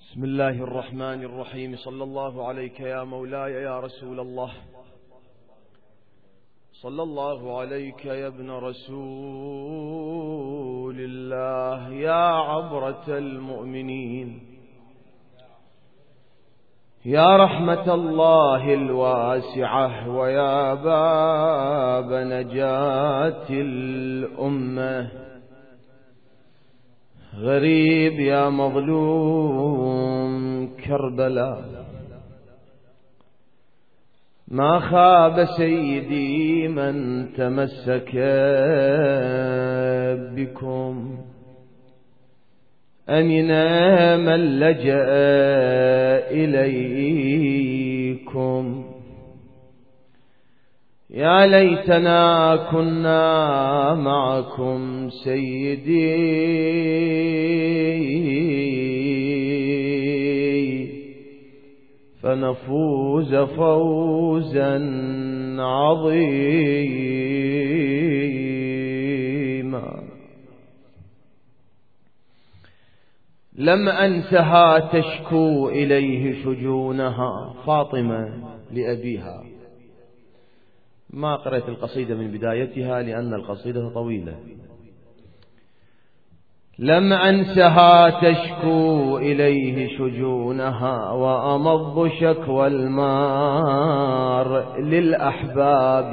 بسم الله الرحمن الرحيم. صلى الله عليك يا مولاي يا رسول الله، صلى الله عليك يا ابن رسول الله، يا عبرة المؤمنين، يا رحمة الله الواسعة، ويا باب نجاة الأمة. غريب يا مظلوم كربلاء، ما خاب سيدي من تمسك بكم. أمن من لجأ إليكم. يا ليتنا كنا معكم سيدي، فنفوز فوزا عظيما. لم أنسها تشكو إليه شجونها، فاطمة لأبيها. ما قرأت القصيدة من بدايتها لأن القصيدة طويلة. لم أنسها تشكو إليه شجونها، وأمض شكوى المار للأحباب.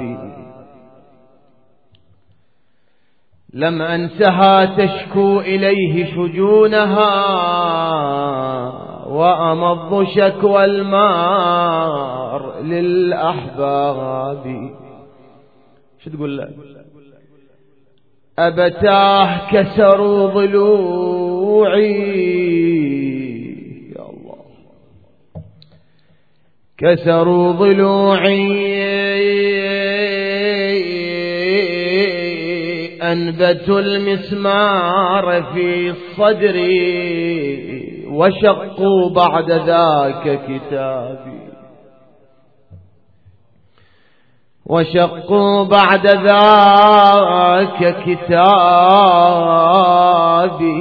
لم أنسها تشكو إليه شجونها، وأمض شكوى المار للأحباب. شو تقول له؟ أبتاه كسروا ضلوعي، يا الله، كسروا ضلوعي، أنبتوا المسمار في صدري، وشقوا بعد ذاك كتابي، وشقوا بعد ذاك كتابي.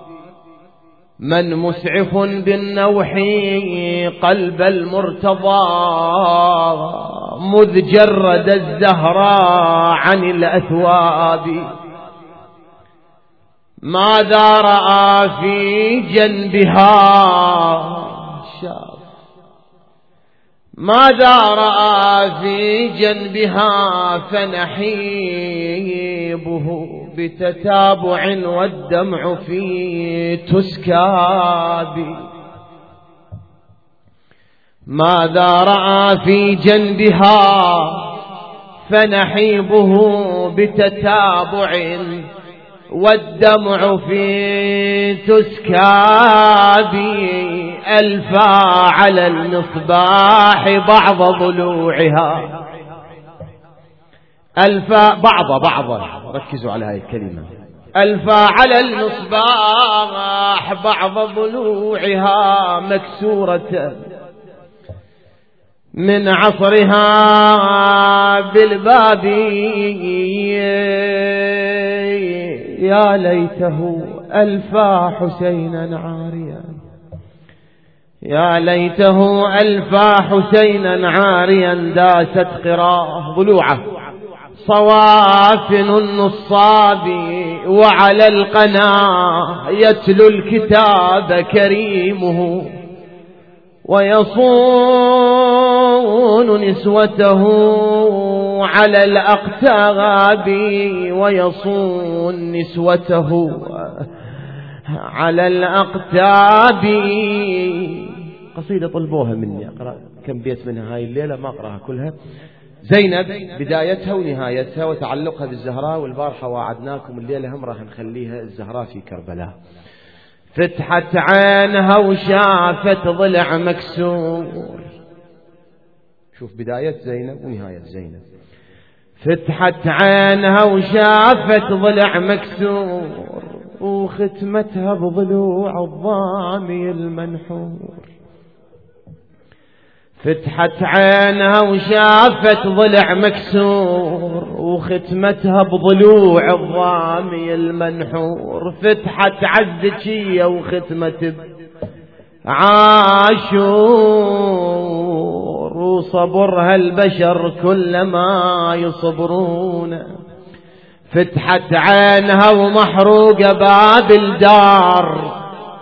من مسعف بالنوح قلب المرتضى، مذ جرد الزهراء عن الأثواب. ماذا رأى في جنبها شاف، ماذا رأى في جنبها، فنحيبه بتتابع والدمع في تسكاب. ماذا رأى في جنبها، فنحيبه بتتابع والدمع في تسكاب. ألفى على المصباح بعض ضلوعها، ألفى بعض، ركزوا على هذه الكلمة. ألفى على المصباح بعض ضلوعها، مكسورة من عصرها بالباب. يا ليته ألفى حسينا عاريا، يا ليته ألفى حسينا عاريا، داست قراه ضلوعه صوافن النصاب، وعلى القناة يتلو الكتاب كريمه، ويصون نسوته على الأقتاب، ويصون نسوته على الأقتاب. قصيدة طلبوها مني أقرأ كم بيت منها هاي الليلة، ما أقرأها كلها. زينب بدايتها ونهايتها وتعلقها بالزهراء، والبارحة وعدناكم الليلة هم راح نخليها الزهراء في كربلاء. فتحت عينها وشافت ضلع مكسور. شوف بداية زينب ونهاية زينب. فتحت عينها وشافت ضلع مكسور، وختمتها بضلوع الضامي المنحور. فتحت عينها وشافت ضلع مكسور، وختمتها بضلوع الضامي المنحور. فتحت عزكية وختمت عاشور وصبرها البشر كلما يصبرون، فتحت عينها ومحروقة باب الدار،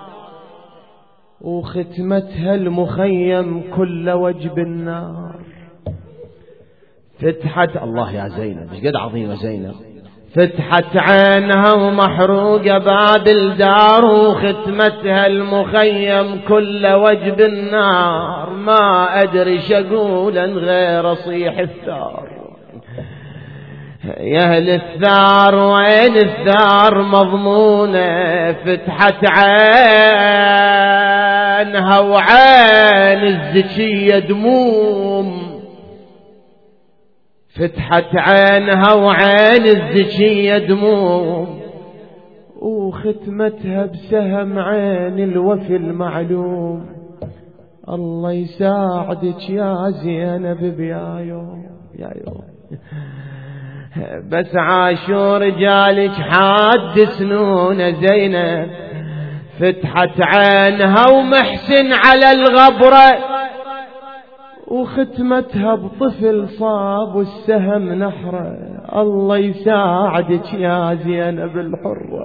وختمتها المخيم كل وجب النار. فتحت الله يا زينب، ايش قد عظيمة زينب. فتحت عينها ومحروقة باب الدار، وختمتها المخيم كل وجب النار. ما أدري شقولا غير صيح الثار، يا أهل الثار وين الثار مضمونة. فتحت عينها وعين الزكية دموم، فتحت عينها وعين الزكية دموم، وختمتها بسهم عين الوفي المعلوم. الله يساعدك يا زينب بيا يوم يا يوم، بس عاشور جالك حاد سنون زينب. فتحت عينها ومحسن على الغبرة، وختمتها بطفل صاب والسهم نحره. الله يساعدك يا زينب الحرة،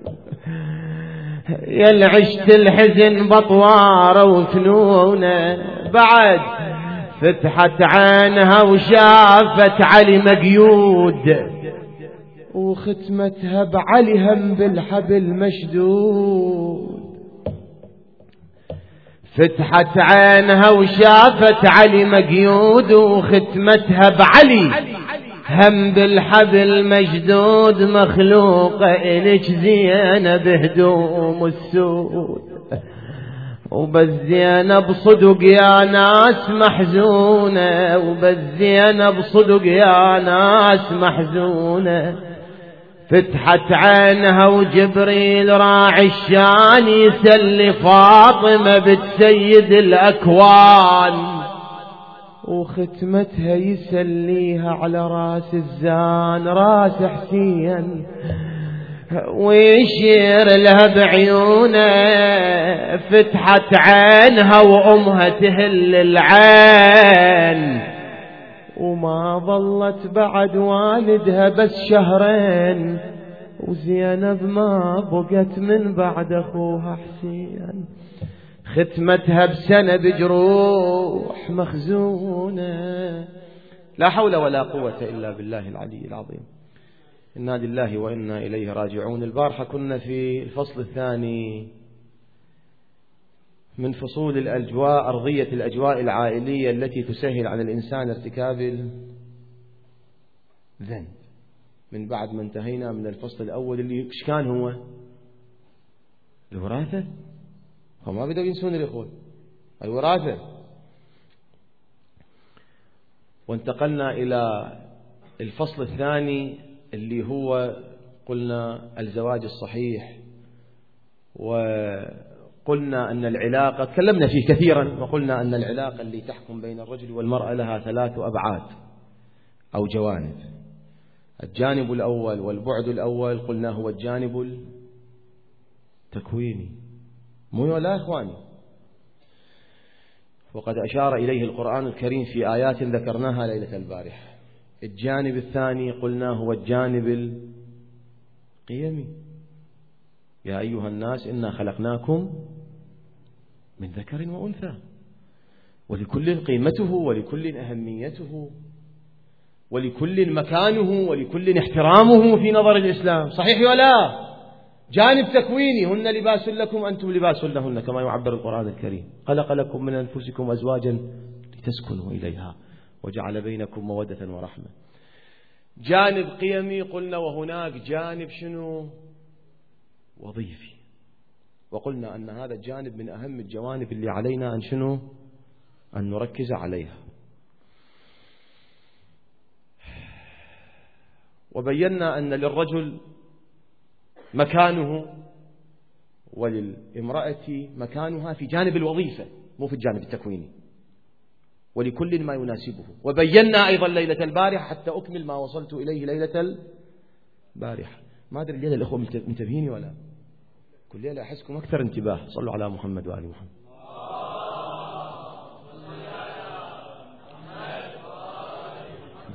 يا اللي عشت الحزن بطواره وفنونه. بعد فتحت عينها وشافت علي مقيود، وختمتها بعلي هم بالحبل مشدود. فتحت عينها وشافت علي مقيود، وختمتها بعلي هم بالحبل مشدود. مخلوقة إلك زينب هدوم السود، وبس زينب صدق يا ناس محزونة، وبس زينب صدق يا ناس محزونة. فتحت عينها وجبريل راعي الشان يسلي فاطمة بنت سيد الأكوان، وختمتها يسليها على راس الزان راس حسين، ويشير لها بعيونه. فتحت عينها وأمها تهل العين، وما ظلت بعد والدها بس شهرين، وزينب ما بقت من بعد أخوها حسين. ختمتها بسنة بجروح مخزونة. لا حول ولا قوة إلا بالله العلي العظيم. إنا لله وإنا إليه راجعون. البارحة كنا في الفصل الثاني من فصول الأجواء، أرضية الأجواء العائلية التي تسهل على الإنسان ارتكاب الذنب. من بعد ما انتهينا من الفصل الأول اللي إيش كان هو الوراثة، هم ما بدأوا ينسون الإخوة الوراثة. وانتقلنا إلى الفصل الثاني اللي هو قلنا الزواج الصحيح، وقلنا أن العلاقة تكلمنا فيه كثيرا، وقلنا أن العلاقة اللي تحكم بين الرجل والمرأة لها 3 أبعاد أو جوانب. الجانب الأول والبعد الأول قلنا هو الجانب التكويني، مو لا إخواني؟ وقد أشار إليه القرآن الكريم في آيات ذكرناها ليلة البارحة. الجانب الثاني قلنا هو الجانب القيمي. يا أيها الناس إنا خلقناكم من ذكر وأنثى، ولكل قيمته ولكل أهميته ولكل مكانه ولكل احترامه في نظر الإسلام، صحيح ولا؟ جانب تكويني، هن لباس لكم أنتم لباس لهن، كما يعبر القرآن الكريم. خلق لكم من أنفسكم أزواجا لتسكنوا إليها وجعل بينكم مودة ورحمة. جانب قيمي قلنا، وهناك جانب شنو؟ وظيفي. وقلنا أن هذا الجانب من أهم الجوانب اللي علينا أن شنو؟ أن نركز عليها. وبينا أن للرجل مكانه وللامرأة مكانها في جانب الوظيفة، مو في الجانب التكويني، ولكل ما يناسبه. وبينا أيضا ليلة البارحة حتى أكمل ما وصلت إليه ليلة البارحة. ما أدري الليلة الأخوة منتبهيني ولا؟ كل ليلة أحسكم أكثر انتباه. صلوا على محمد وآل محمد.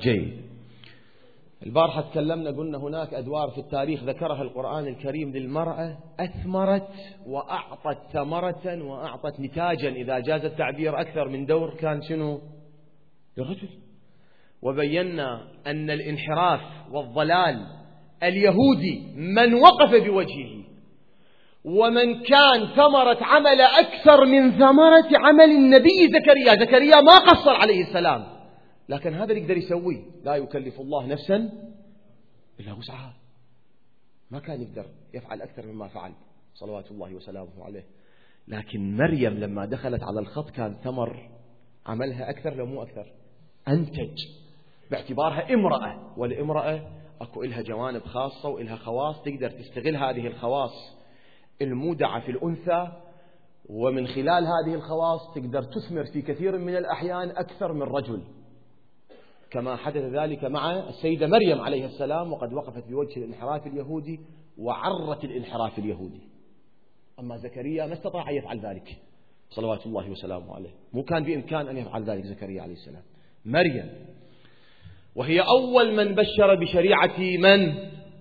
جيد. البارحة تكلمنا قلنا هناك أدوار في التاريخ ذكرها القرآن الكريم للمرأة أثمرت وأعطت ثمرة وأعطت نتاجا، إذا جاز التعبير، أكثر من دور كان شنو؟ للرجل. وبينا أن الانحراف والضلال اليهودي من وقف بوجهه، ومن كان ثمرة عمل أكثر من ثمرة عمل النبي زكريا. زكريا ما قصر عليه السلام، لكن هذا اللي يقدر يسويه. لا يكلف الله نفسا إلا وسعها، ما كان يقدر يفعل أكثر مما فعل صلوات الله وسلامه عليه. لكن مريم لما دخلت على الخط كان ثمر عملها أكثر لو مو أكثر، أنتج، باعتبارها امرأة، والامرأة أكو إلها جوانب خاصة وإلها خواص تقدر تستغل هذه الخواص المودعة في الأنثى، ومن خلال هذه الخواص تقدر تثمر في كثير من الأحيان أكثر من رجل، كما حدث ذلك مع السيدة مريم عليه السلام، وقد وقفت بوجه الانحراف اليهودي وعرت الانحراف اليهودي. أما زكريا ما استطاع أن يفعل ذلك صلوات الله وسلامه عليه، مو كان بإمكان أن يفعل ذلك زكريا عليه السلام. مريم وهي أول من بشر بشريعة من؟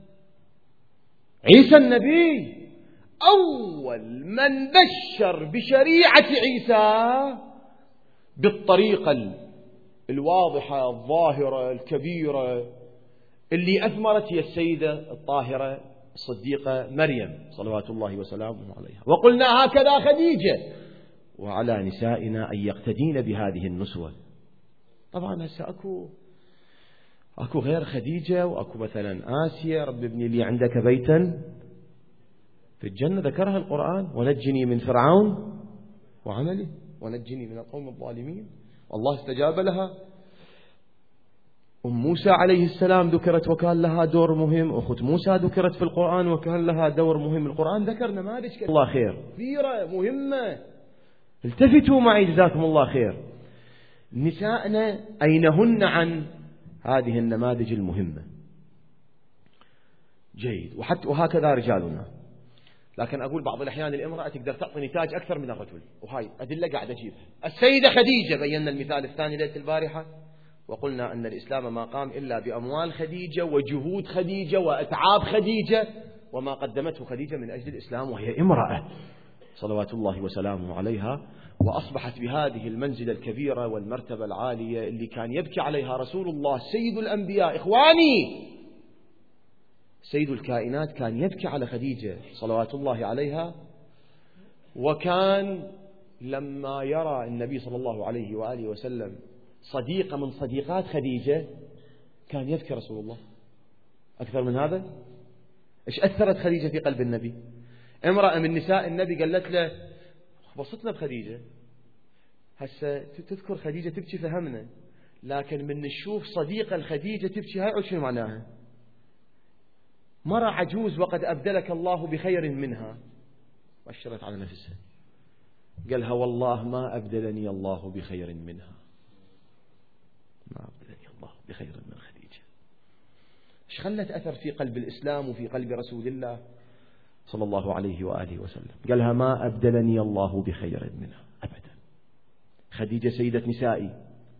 عيسى النبي، أول من بشر بشريعة عيسى بالطريقة الواضحة الظاهرة الكبيرة اللي أثمرت هي السيدة الطاهرة الصديقة مريم صلوات الله وسلامه عليها. وقلنا هكذا خديجة، وعلى نسائنا أن يقتدين بهذه النسوة. طبعا هسه أكو غير خديجة، وأكو مثلا آسيا، رب ابني لي عندك بيتا في الجنة، ذكرها القرآن، ونجني من فرعون وعمله ونجني من القوم الظالمين، والله استجاب لها. موسى عليه السلام ذكرت وكان لها دور مهم، أخت موسى ذكرت في القرآن وكان لها دور مهم. القرآن ذكر نماذج الله خير كثيرة مهمة، التفتوا معي جزاكم الله خير. نسائنا أينهن عن هذه النماذج المهمة؟ جيد. وهكذا رجالنا. لكن أقول بعض الأحيان الامرأة تقدر تعطي نتاج أكثر من الرجل، وهاي أدلة قاعد أجيبها. السيدة خديجة بينا المثال الثاني ليلة البارحة، وقلنا أن الإسلام ما قام إلا بأموال خديجة وجهود خديجة وأتعاب خديجة، وما قدمته خديجة من أجل الإسلام، وهي امرأة صلوات الله وسلامه عليها، وأصبحت بهذه المنزلة الكبيرة والمرتبة العالية اللي كان يبكي عليها رسول الله سيد الأنبياء. إخواني، سيد الكائنات كان يبكي على خديجة صلوات الله عليها، وكان لما يرى النبي صلى الله عليه وآله وسلم صديقة من صديقات خديجة كان يبكي رسول الله. أكثر من هذا إيش أثرت خديجة في قلب النبي؟ امرأة من نساء النبي قالت له بسطنا بخديجة. هسه تذكر خديجة تبكي فهمنا، لكن من نشوف صديقة الخديجة تبكي هاي شنو معناها؟ مرة عجوز وقد أبدلك الله بخير منها، وأشرت على نفسها قالها والله ما أبدلني الله بخير منها، ما أبدلني الله بخير من خديجة. إيش خلت أثر في قلب الإسلام وفي قلب رسول الله صلى الله عليه وآله وسلم؟ قالها ما أبدلني الله بخير منها أبدا. خديجة سيدة نسائي،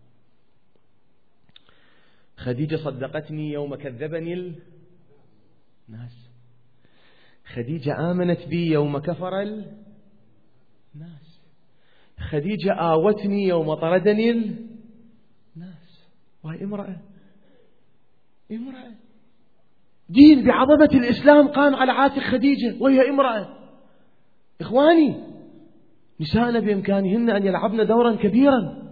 خديجة صدقتني يوم كذبني الناس، خديجة آمنت بي يوم كفر الناس، خديجة آوتني يوم طردني الناس. وهي امرأة دين بعظمة الإسلام قام على عاتق خديجة وهي امرأة. إخواني، نساءنا بإمكانهن أن يلعبن دورا كبيرا.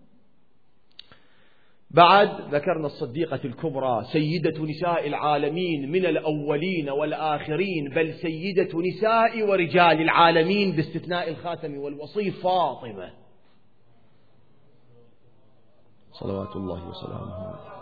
بعد ذكرنا الصديقة الكبرى سيدة نساء العالمين من الأولين والآخرين، بل سيدة نساء ورجال العالمين باستثناء الخاتم والوصي فاطمة صلوات الله وسلامه عليها.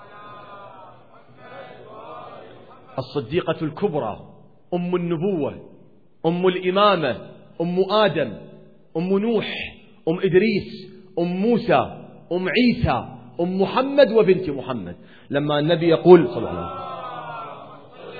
الصديقة الكبرى، أم النبوة، أم الإمامة، أم آدم، أم نوح، أم إدريس، أم موسى، أم عيسى، أم محمد وبنت محمد. لما النبي يقول صلى الله عليه وسلم،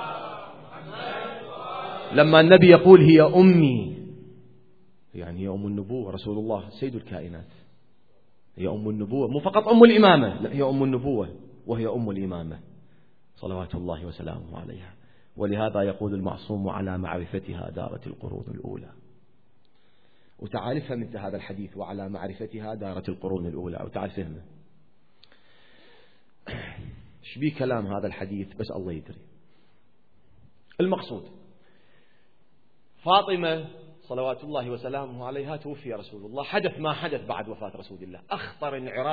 لما النبي يقول هي أمي، يعني هي أم النبوة، رسول الله سيد الكائنات، هي أم النبوة، مو فقط أم الإمامة، لا هي أم النبوة وهي أم الإمامة صلوات الله وسلامه عليها. ولهذا يقول المعصوم: على معرفتها دارت القرون الأولى. وتعال فهم انت هذا الحديث: وعلى معرفتها دارت القرون الأولى، وتعال فهمه. شبيه كلام هذا الحديث؟ بس الله يدري. المقصود فاطمة صلوات الله وسلامه عليها توفي رسول الله، حدث ما حدث بعد وفاة رسول الله، أخطر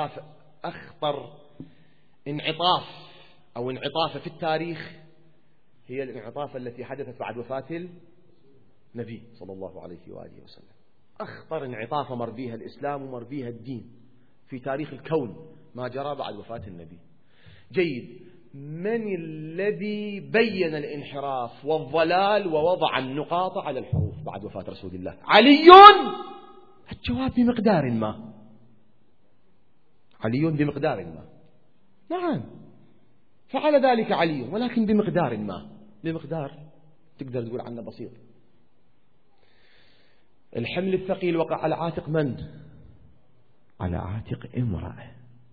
انعطاف أو انعطافة في التاريخ هي الانعطافة التي حدثت بعد وفاة النبي صلى الله عليه وآله وسلم. أخطر انعطافة مر بها الإسلام ومر بها الدين في تاريخ الكون ما جرى بعد وفاة النبي. جيد. من الذي بين الانحراف والضلال ووضع النقاط على الحروف بعد وفاة رسول الله؟ علي. الجواب: بمقدار ما. علي بمقدار ما. نعم، فعل ذلك علي، ولكن بمقدار ما. بمقدار تقدر تقول عنه بسيط. الحمل الثقيل وقع على عاتق من؟ على عاتق امرأة.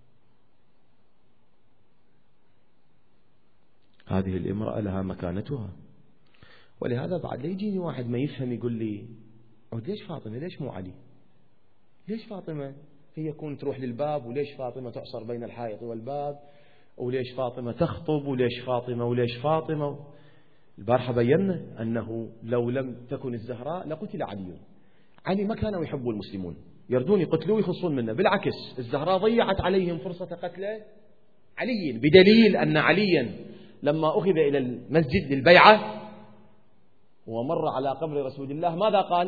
هذه الامرأة لها مكانتها. ولهذا بعد لا يجيني واحد ما يفهم يقول لي: ليش فاطمة؟ ليش مو علي؟ ليش فاطمة هي كون تروح للباب؟ وليش فاطمة تعصر بين الحائط والباب؟ وليش فاطمة تخطب؟ وليش فاطمة؟ البارحة بينا أنه لو لم تكن الزهراء لقتل علي. علي ما كانوا يحبوا المسلمون، يردون يقتلوه ويخلصون منه. بالعكس، الزهراء ضيعت عليهم فرصة قتل علي، بدليل أن عليا لما أخذ إلى المسجد للبيعة ومر على قبر رسول الله ماذا قال؟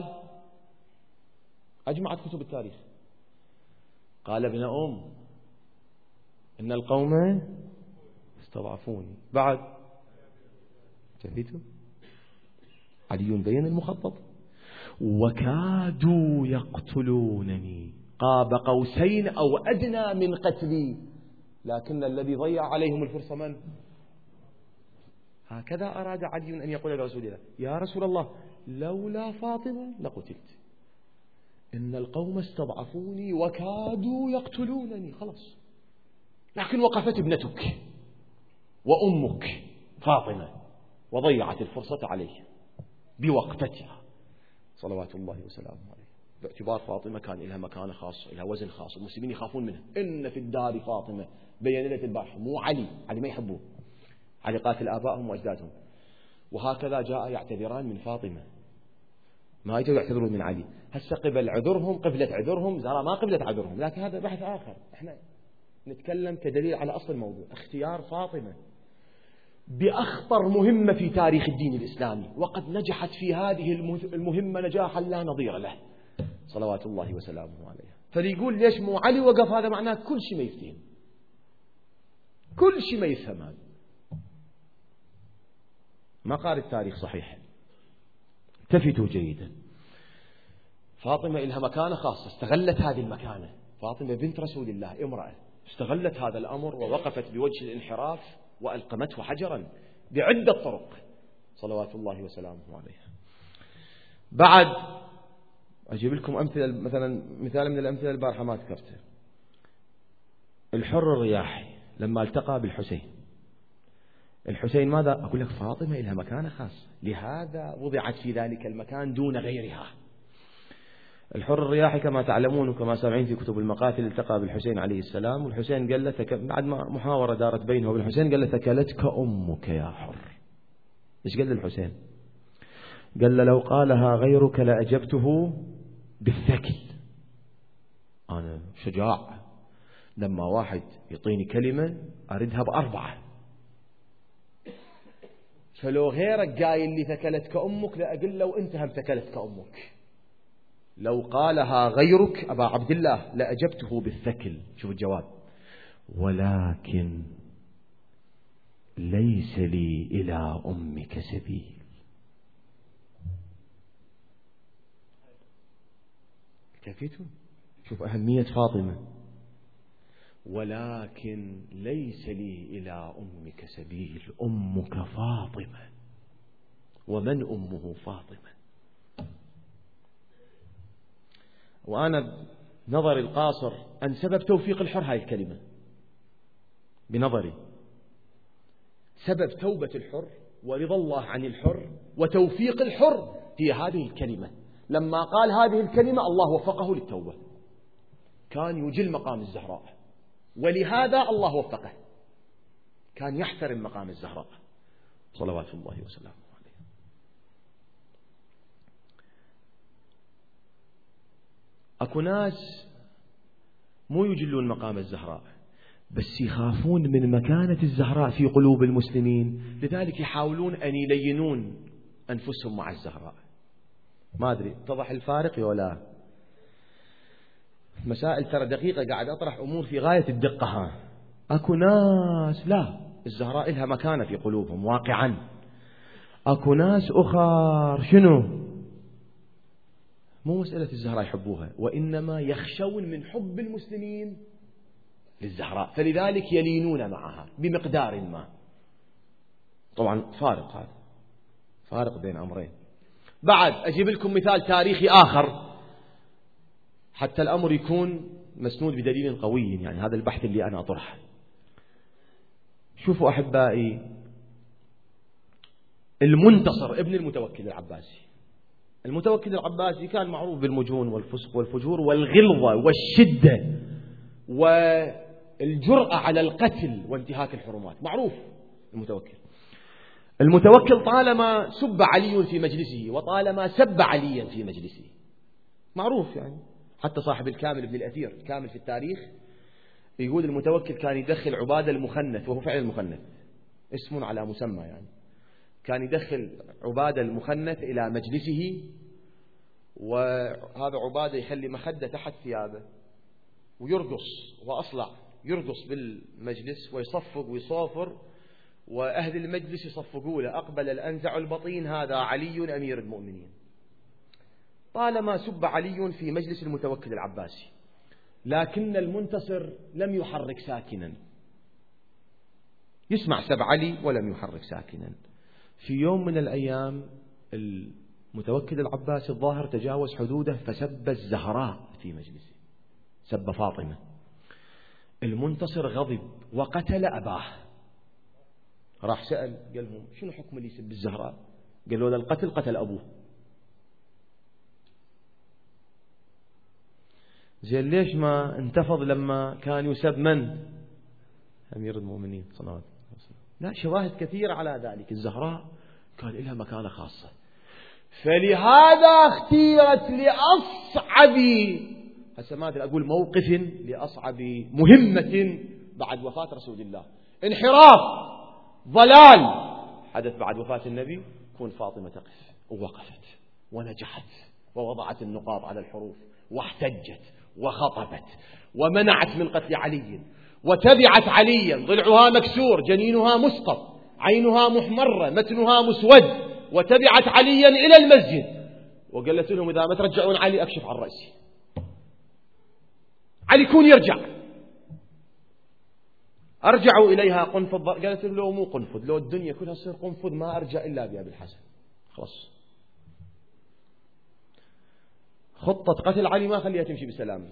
أجمعت كتب التاريخ. قال: ابن إن القوم استضعفوني. بعد شفيتوا علي بين المخطط: وكادوا يقتلونني، قاب قوسين أو أدنى من قتلي، لكن الذي ضيع عليهم الفرصة من؟ هكذا أراد علي أن يقول لرسول الله: يا رسول الله، لولا فاطمة لقتلت، إن القوم استضعفوني وكادوا يقتلونني. خلاص، لكن وقفت ابنتك وأمك فاطمة وضيعت الفرصة عليه بوقفتها صلوات الله وسلامه عليه. باعتبار فاطمة كان لها مكانة خاصة، لها وزن خاص، المسلمين يخافون منها. إن في الدار فاطمة، بين ليلة البارحة، مو علي ما يحبوه، علي قاتل آبائهم وأجدادهم. وهكذا جاء يعتذران من فاطمة، ما يجوا يعتذرون من علي. هسه قبل عذرهم زهراء ما قبلت عذرهم، لكن هذا بحث آخر. احنا نتكلم كدليل على أصل الموضوع: اختيار فاطمة بأخطر مهمة في تاريخ الدين الإسلامي، وقد نجحت في هذه المهمة نجاحا لا نظير له صلوات الله وسلامه عليها. فليقول ليش مو علي وقف، هذا معناه كل شيء ما يفتهم، كل شيء ما يفهم. هذا ما قال التاريخ صحيح. التفتوا جيدا. فاطمة لها مكانة خاصة، استغلت هذه المكانة. فاطمة بنت رسول الله، امرأة، استغلت هذا الأمر ووقفت بوجه الانحراف وألقمته حجرا بعدة طرق صلوات الله وسلامه عليها. بعد أجيب لكم أمثلة، مثال من الأمثلة البارحة ما ذكرته: الحر الرياحي لما التقى بالحسين، الحسين ماذا؟ أقول لك فاطمة لها مكانة خاصة، لهذا وضعت في ذلك المكان دون غيرها. الحر الرياحي كما تعلمون وكما سامعين في كتب المقاتل التقى بالحسين عليه السلام، والحسين قال له بعد ما محاورة دارت بينه وبين الحسين قال له: ثكلتك أمك يا حر. إيش قال للحسين؟ قال له: لو قالها غيرك لأجبته بالثكل. أنا شجاع، لما واحد يعطيني كلمة أردها ب4، فلو غيرك قايل لي ثكلتك أمك لأقول له أنت هم ثكلتك أمك. لو قالها غيرك أبا عبد الله لأجبته بالثكل. شوف الجواب: ولكن ليس لي إلى أمك سبيل. كيفيتوا؟ شوف أهمية فاطمة: ولكن ليس لي إلى أمك سبيل. أمك فاطمة. ومن أمه فاطمة؟ وأنا نظري القاصر أن سبب توفيق الحر هاي الكلمة، بنظري سبب توبة الحر ورضا الله عن الحر وتوفيق الحر هي هذه الكلمة. لما قال هذه الكلمة الله وفقه للتوبة، كان يجل مقام الزهراء، ولهذا الله وفقه، كان يحترم مقام الزهراء صلوات الله وسلامه عليه. أكو ناس مو يجلون مقام الزهراء، بس يخافون من مكانة الزهراء في قلوب المسلمين، لذلك يحاولون أن يلينون أنفسهم مع الزهراء. ما أدري اتضح الفارق ولا؟ مسائل ترى دقيقة، قاعد أطرح أمور في غاية الدقة. ها أكو ناس لا، الزهراء لها مكانة في قلوبهم واقعا. أكو ناس أخر شنو؟ مو مسألة الزهراء يحبوها، وإنما يخشون من حب المسلمين للزهراء، فلذلك يلينون معها بمقدار ما. طبعا فارق، هذا فارق بين أمرين. بعد أجيب لكم مثال تاريخي آخر حتى الأمر يكون مسنود بدليل قوي، يعني هذا البحث اللي أنا أطرحه. شوفوا أحبائي، المنتصر ابن المتوكل العباسي، المتوكل العباسي كان معروف بالمجون والفسق والفجور والغلظة والشدة والجرأة على القتل وانتهاك الحرمات، معروف المتوكل طالما سب علي في مجلسه وطالما سب عليا في مجلسه، معروف يعني. حتى صاحب الكامل ابن الأثير، الكامل في التاريخ، يقول المتوكل كان يدخل عبادة المخنث، وهو فعلا المخنث اسم على مسمى، يعني كان يدخل عبادة المخنث إلى مجلسه، وهذا عبادة يخلي مخدة تحت ثيابه ويرقص وأصلع، يرقص بالمجلس ويصفق ويصافر، وأهل المجلس يصفقوا له: أقبل الأنزع البطين، هذا علي أمير المؤمنين. طالما سب علي في مجلس المتوكل العباسي، لكن المنتصر لم يحرك ساكنا، يسمع سب علي ولم يحرك ساكنا. في يوم من الأيام المتوكل العباسي الظاهر تجاوز حدوده فسب الزهراء في مجلسه، سب فاطمة. المنتصر غضب وقتل أباه، راح سأل قال لهم: شنو حكم اللي يسب الزهراء؟ قالوا له: القتل، قتل أبوه. زين ليش ما انتفض لما كان يسب من؟ أمير المؤمنين صلى الله عليه وسلم. لا، شواهد كثيرة على ذلك. الزهراء كان لها مكانة خاصة، فلهذا اختيرت لأصعب، هسه ما أدري أقول موقف، لأصعب مهمة بعد وفاة رسول الله، انحراف ضلال حدث بعد وفاة النبي، كون فاطمة تقف، ووقفت ونجحت ووضعت النقاط على الحروف واحتجت وخطبت ومنعت من قتل علي، وتبعت عليا، ضلعها مكسور، جنينها مسقط، عينها محمرة، متنها مسود، وتبعت عليا إلى المسجد، وقالت لهم: إذا ما ترجعون علي أكشف عن رأسي، علي يكون يرجع. أرجعوا إليها قنفذ، قالت لهم: لو مو قنفذ، لو الدنيا كلها تصير قنفذ ما أرجع إلا بأبي الحسن، خلاص خطة قتل علي ما خليها تمشي بسلام.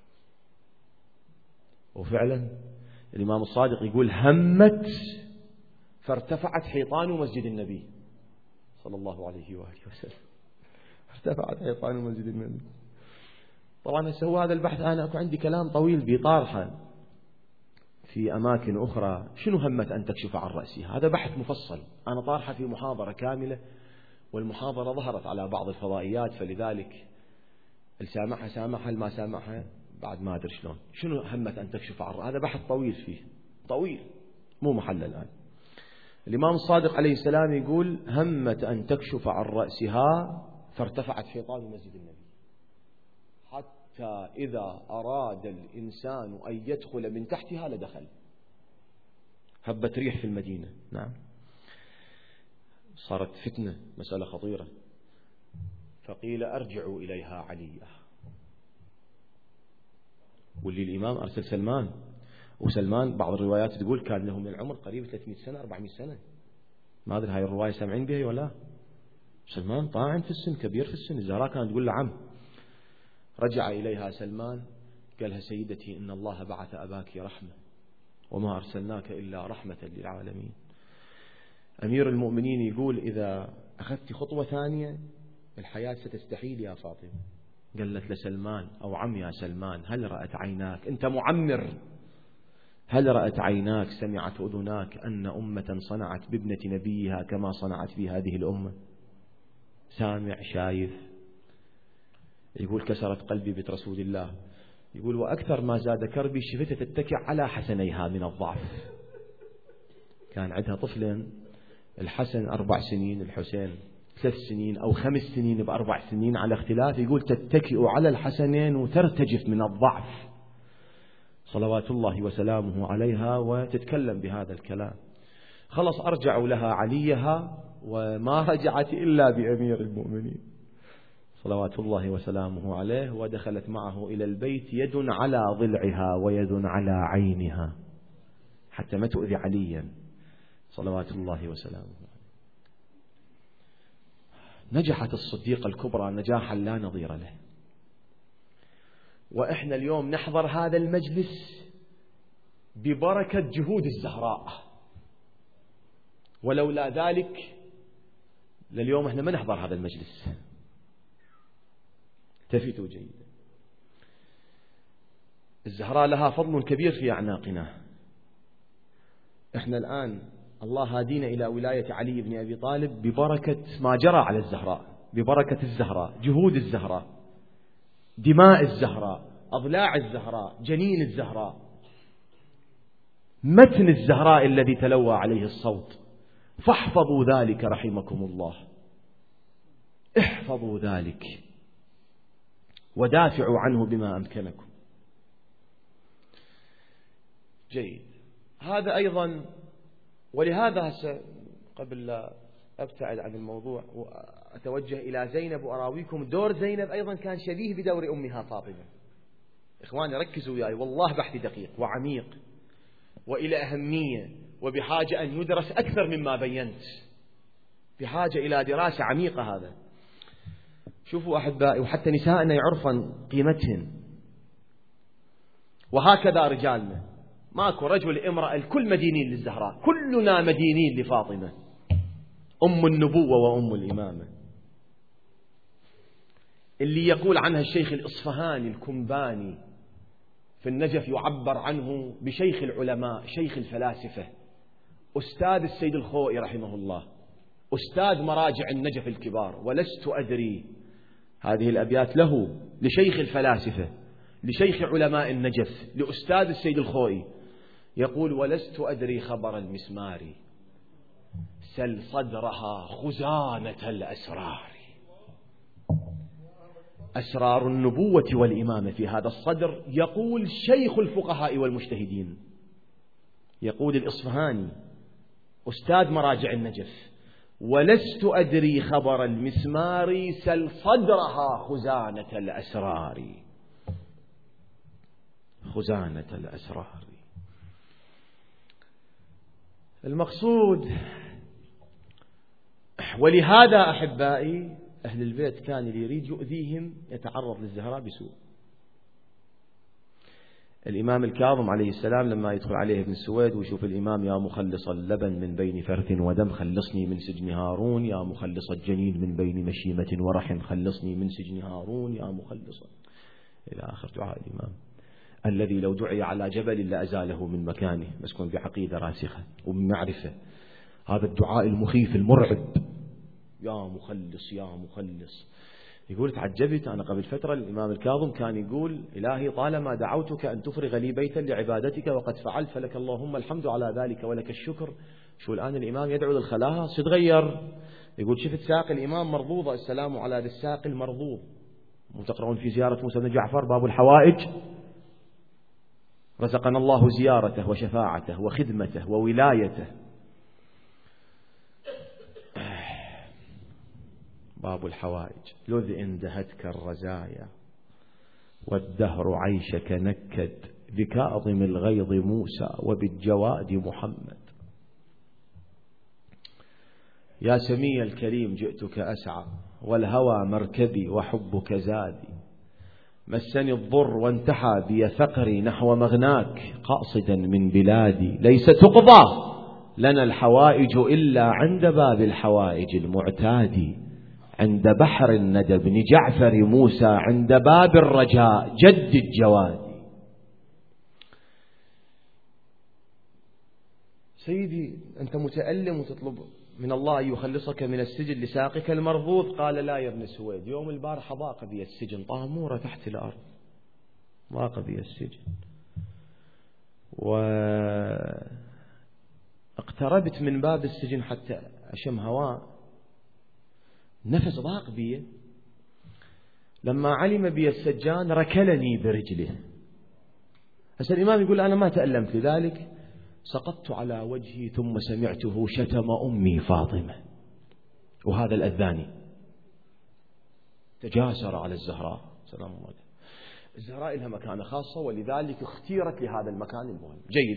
وفعلا الإمام الصادق يقول: همت فارتفعت حيطان مسجد النبي صلى الله عليه وآله وسلم، ارتفعت حيطان مسجد النبي. طبعا هو هذا البحث أنا أكو عندي كلام طويل بطارحة في أماكن أخرى. شنو همت أن تكشف عن رأسي؟ هذا بحث مفصل أنا طارحة في محاضرة كاملة، والمحاضرة ظهرت على بعض الفضائيات، فلذلك السامعها سامعها، الما سامعها بعد ما أدري شلون. شنو همت أن تكشف عن رأسي؟ هذا بحث طويل فيه، طويل مو محل الآن. الإمام الصادق عليه السلام يقول: همت أن تكشف عن رأسها فارتفعت حيطان مسجد النبي، حتى إذا أراد الإنسان أن يدخل من تحتها لدخل. هبت ريح في المدينة، نعم، صارت فتنة، مسألة خطيرة، فقيل: أرجعوا إليها عليا. واللي الإمام أرسل سلمان، وسلمان بعض الروايات تقول كان له من العمر قريب 300 سنة 400 سنة، ما أدري هاي الرواية سامعين بها ولا؟ سلمان طاعن في السن، كبير في السن، الزهراء كانت تقول له: عم. رجع إليها سلمان قالها: سيدتي، إن الله بعث أباك رحمة، وما أرسلناك إلا رحمة للعالمين. أمير المؤمنين يقول إذا أخذت خطوة ثانية الحياة ستستحيل يا فاطمة. قالت لسلمان أو عم يا سلمان هل رأت عيناك، أنت معمر، هل رأت عيناك سمعت أذناك أن أمة صنعت بابنة نبيها كما صنعت في هذه الأمة؟ سامع شايف. يقول كسرت قلبي بنت رسول الله. يقول وأكثر ما زاد كربي شفتها تتكئ على حسنيها من الضعف. كان عندها طفلين، الحسن 4 سنين، الحسين 3 سنين أو 5 سنين ب4 سنين على اختلاف. يقول تتكئ على الحسنين وترتجف من الضعف صلوات الله وسلامه عليها، وتتكلم بهذا الكلام. خلص أرجعوا لها عليها وما رجعت إلا بأمير المؤمنين صلوات الله وسلامه عليه، ودخلت معه إلى البيت يد على ضلعها ويد على عينها حتى ما تؤذي عليا صلوات الله وسلامه. نجحت الصديقة الكبرى نجاحا لا نظير له. وإحنا اليوم نحضر هذا المجلس ببركة جهود الزهراء، ولولا ذلك لليوم إحنا ما نحضر هذا المجلس. التفتوا جيدا. الزهراء لها فضل كبير في أعناقنا. إحنا الآن الله هادينا إلى ولاية علي بن أبي طالب ببركة ما جرى على الزهراء، ببركة الزهراء، جهود الزهراء، دماء الزهراء، أضلاع الزهراء، جنين الزهراء، متن الزهراء الذي تلوى عليه الصوت. فاحفظوا ذلك رحمكم الله، احفظوا ذلك ودافعوا عنه بما أمكنكم. جيد. هذا أيضا، ولهذا قبل لا أبتعد عن الموضوع وأتوجه إلى زينب وأراويكم دور زينب أيضا كان شبيه بدور أمها فاطمة. إخواني ركزوا وياي، والله بحث دقيق وعميق وإلى أهمية وبحاجة أن يدرس أكثر مما بينت، بحاجة إلى دراسة عميقة. هذا شوفوا أحبائي، وحتى نساءنا يعرفن قيمتهن، وهكذا رجالنا. ماكو رجل امرأة الكل مدينين للزهراء، كلنا مدينين لفاطمة أم النبوة وأم الإمامة. اللي يقول عنها الشيخ الإصفهاني الكنباني في النجف يعبر عنه بشيخ العلماء، شيخ الفلاسفة، أستاذ السيد الخوئي رحمه الله، أستاذ مراجع النجف الكبار. ولست أدري، هذه الأبيات له، لشيخ الفلاسفة، لشيخ علماء النجف، لأستاذ السيد الخوئي، يقول ولست أدري خبر المسمار سل صدرها خزانة الأسرار. أسرار النبوة والإمامة في هذا الصدر، يقول شيخ الفقهاء والمجتهدين، يقول الإصفهاني أستاذ مراجع النجف، ولست أدري خبر المسمار سل صدرها خزانة الأسرار. خزانة الأسرار. المقصود، ولهذا أحبائي أهل البيت كان اللي يريد يؤذيهم يتعرض للزهراء بسوء. الإمام الكاظم عليه السلام لما يدخل عليه ابن سويد ويشوف الإمام: يا مخلص اللبن من بين فرث ودم خلصني من سجن هارون، يا مخلص الجنين من بين مشيمة ورحم خلصني من سجن هارون، يا مخلص، إلى آخر دعاء الإمام الذي لو دعي على جبل لأزاله من مكانه، مسكون بعقيدة راسخة وبمعرفة. هذا الدعاء المخيف المرعب: يا مخلص يا مخلص. يقول تعجبت أنا قبل فترة، الإمام الكاظم كان يقول: إلهي طالما دعوتك أن تفرغ لي بيتا لعبادتك وقد فعلت، فلك اللهم الحمد على ذلك ولك الشكر. شو الآن الإمام يدعو للخلاها ستغير. يقول شفت ساق الإمام مرضوضة، السلام على ذي الساق المرضوض. وتقرؤون في زيارة موسى بن جعفر باب الحوائج: رزقنا الله زيارته وشفاعته وخدمته وولايته. باب الحوائج: لذ إن دهتك الرزايا والدهر عيشك نكد، بكاظم الغيظ موسى وبالجواد محمد. يا سمي الكريم جئتك أسعى، والهوى مركبي وحبك زادي، مسني الضر وانتحى بي فقري نحو مغناك قاصدا من بلادي ليس تقضى لنا الحوائج إلا عند باب الحوائج المعتاد عند بحر الندى بن جعفر موسى عند باب الرجاء جد الجواد. سيدي أنت متألم وتطلب من الله أن يخلصك من السجن لساقك المربوط. قال لا يا ابن سويد، يوم البارحة ضاق بي السجن، طامورة تحت الأرض، ضاق بي السجن واقتربت من باب السجن حتى أشم هواء، نفس ضاق بي. لما علم بي السجان ركلني برجله. هسه الإمام يقول أنا ما تألمت لذلك، سقطت على وجهي ثم سمعته شتم أمي فاطمة، وهذا الأذاني تجاسر على الزهراء سلام الله عليها. الزهراء لها مكانة خاصة ولذلك اختيرت لهذا المكان المهم. جيد.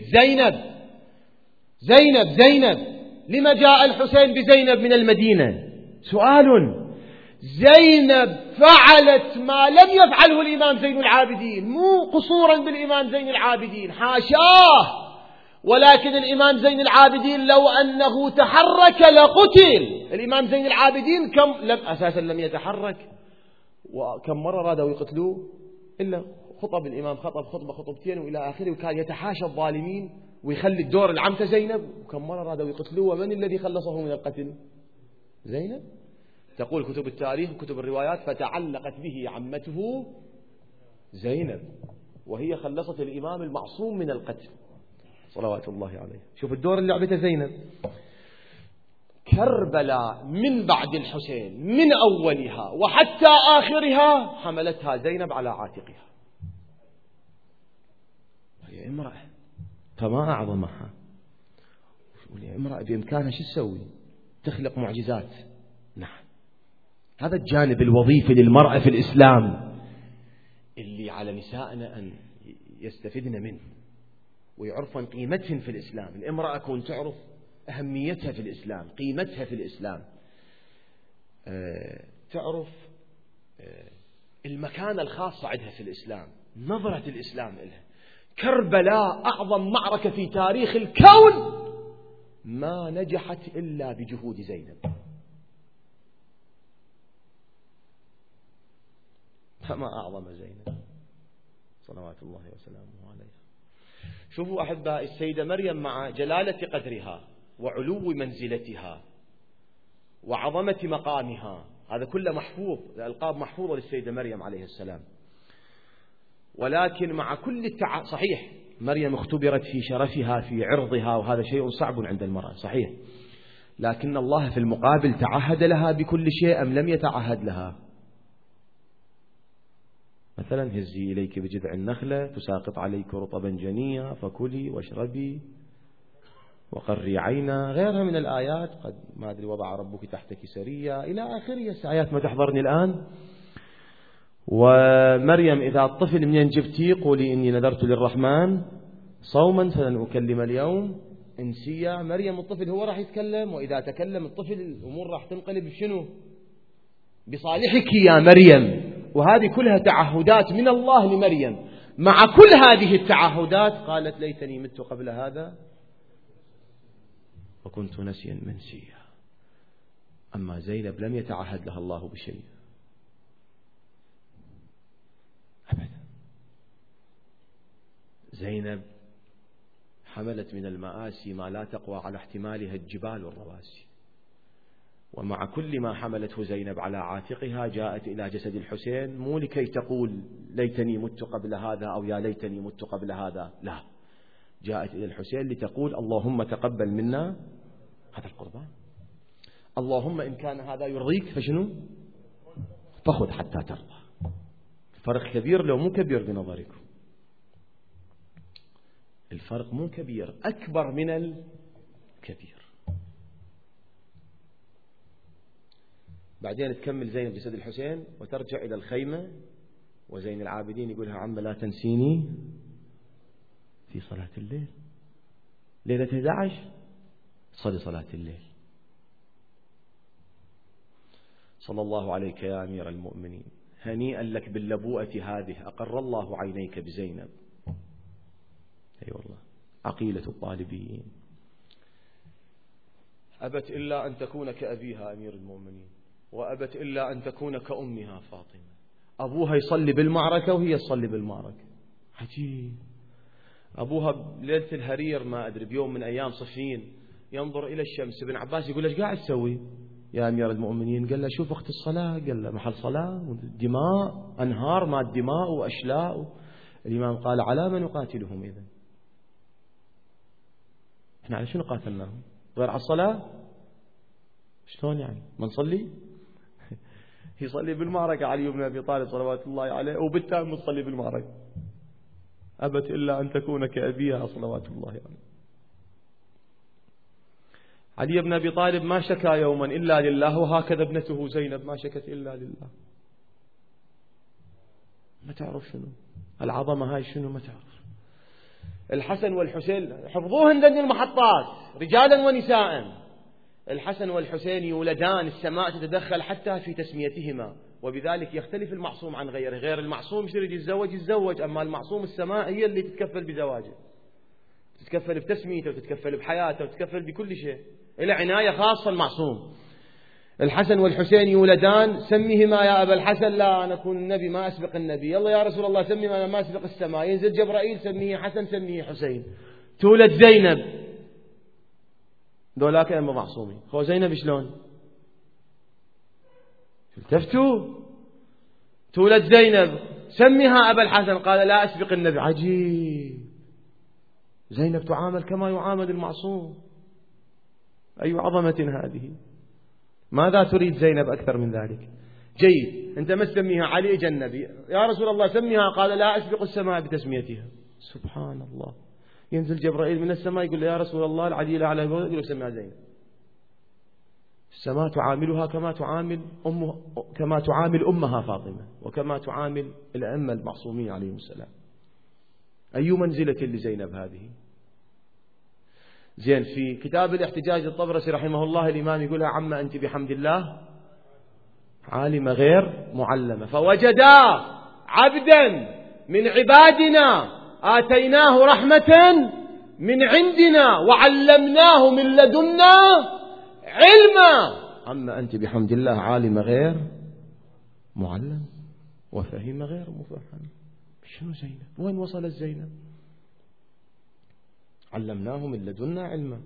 زينب لما جاء الحسين بزينب من المدينة؟ سؤال. زينب فعلت ما لم يفعله الإمام زين العابدين، مو قصورا بالإمام زين العابدين، حاشاه، ولكن الإمام زين العابدين لو أنه تحرك لقتل. الإمام زين العابدين أساسا لم يتحرك، وكم مرة رادوا يقتلوه إلا خطب الإمام خطبتين وإلى آخره، وكان يتحاشى الظالمين ويخلي الدور العمة زينب، وكم مرة رادوا يقتلوه. ومن الذي خلصه من القتل؟ زينب. تقول كتب التاريخ وكتب الروايات فتعلقت به عمته زينب، وهي خلصت الإمام المعصوم من القتل صلوات الله عليه. شوف الدور اللي لعبته زينب. كربلاء من بعد الحسين من أولها وحتى آخرها حملتها زينب على عاتقها، هي امرأة فما أعظمها. امرأة بإمكانها شو تسوي؟ تخلق معجزات. نعم، هذا الجانب الوظيفي للمرأة في الإسلام اللي على نسائنا أن يستفدن منه ويعرفن قيمتهن في الإسلام. الامرأة كون تعرف أهميتها في الإسلام، قيمتها في الإسلام، تعرف المكانة الخاصة عندها في الإسلام، نظرة الإسلام إلها. كربلاء أعظم معركة في تاريخ الكون ما نجحت إلا بجهود زينب، فما أعظم زينب صلوات الله وسلامه عليها. شوفوا أحباء، السيدة مريم مع جلالة قدرها وعلو منزلتها وعظمة مقامها، هذا كله محفوظ، الألقاب محفوظة للسيدة مريم عليه السلام. ولكن مع كل صحيح مريم اختبرت في شرفها في عرضها، وهذا شيء صعب عند المرأة صحيح، لكن الله في المقابل تعهد لها بكل شيء أم لم يتعهد لها؟ مثلا هزي إليك بجذع النخلة تساقط عليك رطبا جنيا فكلي واشربي وقري عينا، غيرها من الآيات، قد ما أدري وضع ربك تحتك سريا إلى آخره. آيات ما تحضرني الآن. ومريم إذا الطفل منين جبتي قولي إني نذرت للرحمن صوما فلن أكلم اليوم إنسيا. مريم الطفل هو راح يتكلم، وإذا تكلم الطفل الأمور راح تنقلب شنو؟ بصالحك يا مريم. وهذه كلها تعهدات من الله لمريم. مع كل هذه التعهدات قالت ليتني مت قبل هذا وكنت نسيا منسيا. أما زينب لم يتعهد لها الله بشيء أبدا. زينب حملت من المآسي ما لا تقوى على احتمالها الجبال والرواسي، ومع كل ما حملته زينب على عاتقها جاءت إلى جسد الحسين مو لكي تقول ليتني مت قبل هذا أو يا ليتني مت قبل هذا، لا، جاءت إلى الحسين لتقول اللهم تقبل منا هذا القربان، اللهم إن كان هذا يرضيك فشنو فخذ حتى ترضى. فرق كبير لو مو كبير بنظركم، الفرق مو كبير، أكبر من الكبير. بعدين تكمل زينب جسد الحسين وترجع إلى الخيمة، وزين العابدين يقولها عم لا تنسيني في صلاة الليل، ليلة 11 صلي صلاة الليل. صلى الله عليك يا أمير المؤمنين. هنيئا لك باللبوءة هذه، أقر الله عينيك بزينب. أي والله عقيلة الطالبين. أبت إلا أن تكون كأبيها أمير المؤمنين، وأبت إلا أن تكون كأمها فاطمة. أبوها يصلي بالمعركة وهي تصلي بالمعركة. عجيب. أبوها ليلة الهرير ما أدري بيوم من أيام صفين ينظر إلى الشمس، ابن عباس يقول ايش قاعد تسوي يا أمير المؤمنين؟ قال له شوف وقت الصلاة، قال له محل صلاة، دماء، أنهار ماء دماء وأشلاء. الإمام قال على من نقاتلهم إذا؟ احنا على شنو قاتلناهم؟ غير على الصلاة؟ شلون يعني ما نصلي؟ يصلي بالمعركة علي بن أبي طالب صلوات الله عليه، وبالتالي مصلي بالمعركة. أبت إلا أن تكون كأبيها صلوات الله عليه. علي بن أبي طالب ما شكى يوما إلا لله، وهكذا ابنته زينب ما شكت إلا لله. ما تعرف شنو العظمة هاي، شنو ما تعرف. الحسن والحسين حفظوهن ذني المحطات رجالا ونساء. الحسن والحسين يولدان، السماء تتدخل حتى في تسميتهما، وبذلك يختلف المعصوم عن غيره. غير المعصوم يريد يتزوج، أما المعصوم السماء هي اللي تتكفل بزواجه، تتكفل بتسميته وتتكفل بحياته وتتكفل بكل شيء، إلى عناية خاصة المعصوم. الحسن والحسين يولدان، سميهما يا أبا الحسن. لا أنا أكون النبي ما أسبق النبي. يلا يا رسول الله سميهما أنا ما أسبق السماء. ينزل جبرائيل سميه حسن سميه حسين. تولد زينب. دولاك أما معصومين. هو زينب شلون؟ التفتوا. تولد زينب سميها أبا الحسن، قال لا أسبق النبي. عجيب. زينب تعامل كما يعامل المعصوم. أي عظمة هذه. ماذا تريد زينب أكثر من ذلك؟ جيد، أنت ما تسميها علي إجا النبي، يا رسول الله سميها، قال لا أسبق السماء بتسميتها. سبحان الله. ينزل جبرائيل من السماء يقول له يا رسول الله العلي لا على يقول له سميها زينب. السماء تعاملها كما تعامل أمها فاطمة، وكما تعامل الأئمة المعصومين عليهم السلام. أي منزلة لزينب هذه. زين، في كتاب الاحتجاج الطبرسي رحمه الله الإمام يقولها عما أنت بحمد الله عالمة غير معلمة، فوجدا عبدا من عبادنا آتيناه رحمة من عندنا وعلمناه من لدنا علما. عما أنت بحمد الله عالمة غير معلم، وفهم غير مفهم. شنو زينب؟ وين وصلت زينب؟ علمناه من لدنا علما.